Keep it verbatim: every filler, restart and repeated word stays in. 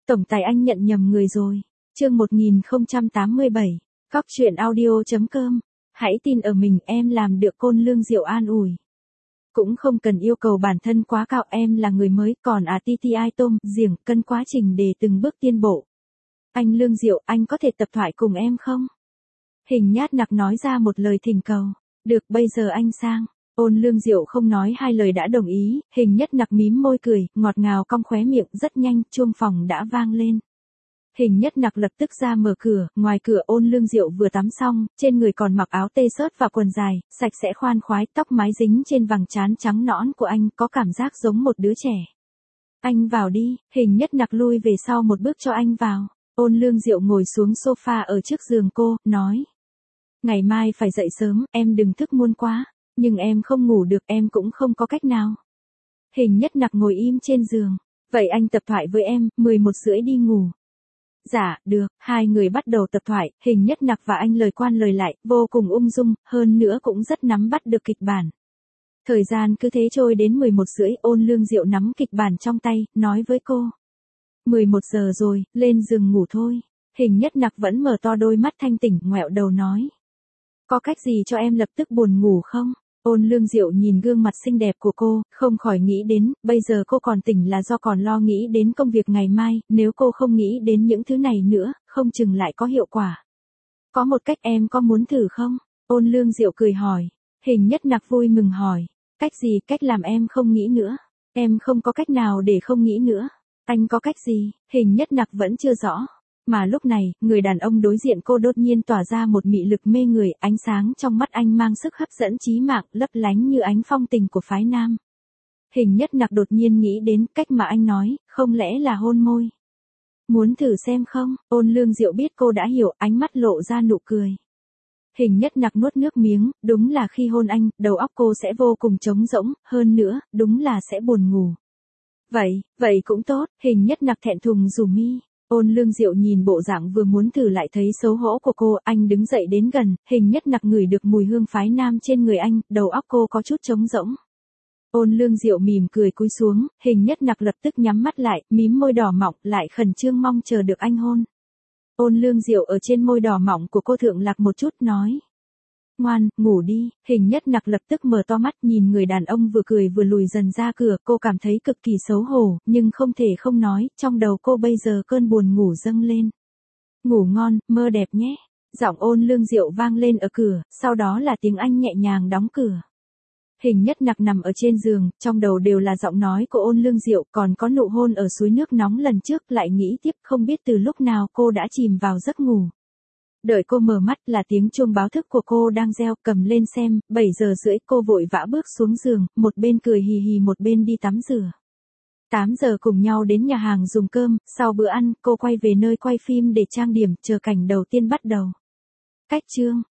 Tổng tài anh nhận nhầm người rồi. Chương một nghìn không trăm tám mươi bảy. Cóc truyện audio chấm com. Hãy tin ở mình, em làm được, Côn Lương Diệu an ủi. Cũng không cần yêu cầu bản thân quá cao, em là người mới, còn à ti ti ai tôm, giềng, cân quá trình để từng bước tiến bộ. Anh Lương Diệu, anh có thể tập thoại cùng em không? Hình Nhát Nặc nói ra một lời thỉnh cầu. Được, bây giờ anh sang. Ôn Lương Diệu không nói hai lời đã đồng ý, Hình Nhất Nặc mím môi cười, ngọt ngào cong khóe miệng, rất nhanh, chuông phòng đã vang lên. Hình Nhất Nặc lập tức ra mở cửa, ngoài cửa Ôn Lương Diệu vừa tắm xong, trên người còn mặc áo tê-xớt và quần dài, sạch sẽ khoan khoái, tóc mái dính trên vầng trán trắng nõn của anh, có cảm giác giống một đứa trẻ. Anh vào đi, Hình Nhất Nặc lui về sau một bước cho anh vào. Ôn Lương Diệu ngồi xuống sofa ở trước giường cô, nói. Ngày mai phải dậy sớm, em đừng thức muôn quá. Nhưng em không ngủ được, em cũng không có cách nào. Hình Nhất Nặc ngồi im trên giường. Vậy anh tập thoại với em, mười một rưỡi đi ngủ. Dạ, được, hai người bắt đầu tập thoại, Hình Nhất Nặc và anh lời quan lời lại, vô cùng ung dung, hơn nữa cũng rất nắm bắt được kịch bản. Thời gian cứ thế trôi đến mười một rưỡi, Ôn Lương Diệu nắm kịch bản trong tay, nói với cô. mười một giờ rồi, lên giường ngủ thôi. Hình Nhất Nặc vẫn mở to đôi mắt thanh tỉnh, ngoẹo đầu nói. Có cách gì cho em lập tức buồn ngủ không? Ôn Lương Diệu nhìn gương mặt xinh đẹp của cô, không khỏi nghĩ đến, bây giờ cô còn tỉnh là do còn lo nghĩ đến công việc ngày mai, nếu cô không nghĩ đến những thứ này nữa, không chừng lại có hiệu quả. Có một cách, em có muốn thử không? Ôn Lương Diệu cười hỏi. Hình Nhất Nặc vui mừng hỏi. Cách gì? Cách làm em không nghĩ nữa. Em không có cách nào để không nghĩ nữa. Anh có cách gì? Hình Nhất Nặc vẫn chưa rõ. Mà lúc này, người đàn ông đối diện cô đột nhiên tỏa ra một mị lực mê người, ánh sáng trong mắt anh mang sức hấp dẫn chí mạng, lấp lánh như ánh phong tình của phái nam. Hình Nhất Nặc đột nhiên nghĩ đến cách mà anh nói, không lẽ là hôn môi. Muốn thử xem không? Ôn Lương Diệu biết cô đã hiểu, ánh mắt lộ ra nụ cười. Hình Nhất Nặc nuốt nước miếng, đúng là khi hôn anh, đầu óc cô sẽ vô cùng trống rỗng, hơn nữa, đúng là sẽ buồn ngủ. Vậy, vậy cũng tốt, Hình Nhất Nặc thẹn thùng rủ mi. Ôn Lương Diệu nhìn bộ dạng vừa muốn thử lại thấy xấu hổ của cô, anh đứng dậy đến gần, Hình Nhất Nặc ngửi được mùi hương phái nam trên người anh, đầu óc cô có chút trống rỗng. Ôn Lương Diệu mỉm cười cúi xuống, Hình Nhất Nặc lập tức nhắm mắt lại, mím môi đỏ mọng, lại khẩn trương mong chờ được anh hôn. Ôn Lương Diệu ở trên môi đỏ mọng của cô thượng lạc một chút, nói. Ngoan, ngủ đi. Hình Nhất Nặc lập tức mở to mắt nhìn người đàn ông vừa cười vừa lùi dần ra cửa, cô cảm thấy cực kỳ xấu hổ, nhưng không thể không nói, trong đầu cô bây giờ cơn buồn ngủ dâng lên. Ngủ ngon, mơ đẹp nhé. Giọng Ôn Lương Diệu vang lên ở cửa, sau đó là tiếng anh nhẹ nhàng đóng cửa. Hình Nhất Nặc nằm ở trên giường, trong đầu đều là giọng nói của Ôn Lương Diệu, còn có nụ hôn ở suối nước nóng lần trước, lại nghĩ tiếp không biết từ lúc nào cô đã chìm vào giấc ngủ. Đợi cô mở mắt là tiếng chuông báo thức của cô đang reo, cầm lên xem, bảy giờ rưỡi, cô vội vã bước xuống giường, một bên cười hì hì một bên đi tắm rửa. tám giờ cùng nhau đến nhà hàng dùng cơm, sau bữa ăn, cô quay về nơi quay phim để trang điểm, chờ cảnh đầu tiên bắt đầu. Cách chương,